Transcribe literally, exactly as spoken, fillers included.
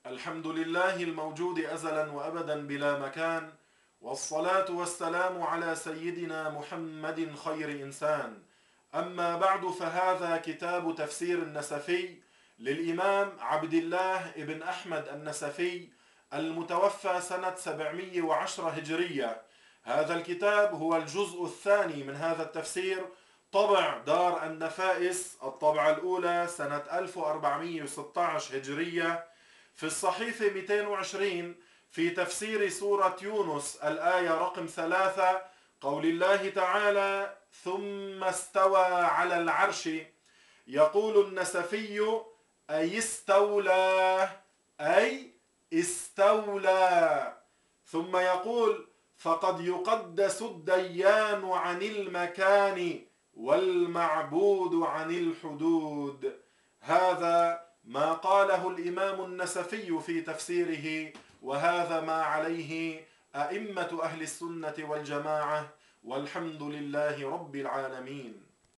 الحمد لله الموجود أزلا وأبدا بلا مكان، والصلاة والسلام على سيدنا محمد خير إنسان. أما بعد، فهذا كتاب تفسير النسفي للإمام عبد الله بن أحمد النسفي المتوفى سنة سبعمئة وعشرة هجرية. هذا الكتاب هو الجزء الثاني من هذا التفسير، طبع دار النفائس، الطبعة الأولى سنة ألف وأربعمئة وستة عشر هجرية، في الصحيفة مئتين وعشرين، في تفسير سورة يونس الآية رقم ثلاثة، قول الله تعالى: ثم استوى على العرش. يقول النسفي: أي استولى، أي استولى. ثم يقول: فقد يقدس الديان عن المكان والمعبود عن الحدود. هذا ما قاله الإمام النسفي في تفسيره، وهذا ما عليه أئمة أهل السنة والجماعة، والحمد لله رب العالمين.